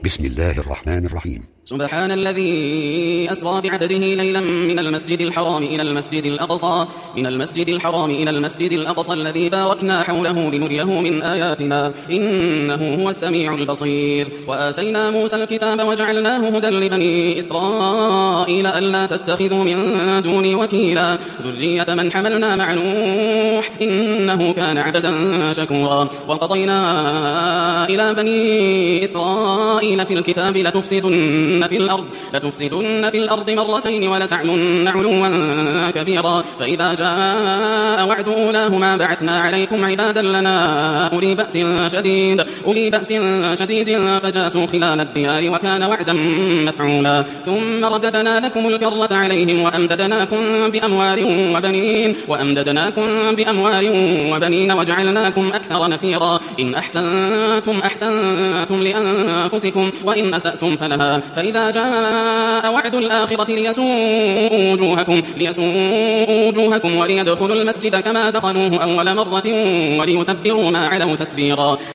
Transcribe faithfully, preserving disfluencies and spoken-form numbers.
بسم الله الرحمن الرحيم. سبحان الذي أسرى بعبده ليلا من المسجد الحرام إلى المسجد الأقصى من المسجد الحرام إلى المسجد الأقصى الذي باركنا حوله لنريه من آياتنا إنه هو السميع البصير. وآتينا موسى الكتاب وجعلناه هدى لبني إسرائيل ألا تتخذوا من دوني وكيلا ذرية من حملنا مع نوح إنه كان عبدا شكورا. وقضينا إلى بني إسرائيل في الكتاب لتفسدن في الأرض لتفسدن في الأرض مرتين ولتعلن علوا كبيرا. فإذا جاء وعد أولاهما بعثنا عليكم عبادا لنا أولي بأس شديد أولي بأس شديد فجاسوا خلال الديار وكان وعدا مفعولا. ثم رددنا لكم الكرة عليهم وأمددناكم بأموال وبنين وأمددناكم بأموال وبنين وجعلناكم أكثر نفيرا. إن أحسنتم أحسنتم لأنفسكم وإن أسأتم فلها. فإذا جاء وعد الآخرة ليسوءوا وجوهكم ليسوءوا وجوهكم وليدخلوا المسجد كما دخلوه أول مرة وليتبروا ما علوا تتبيرا.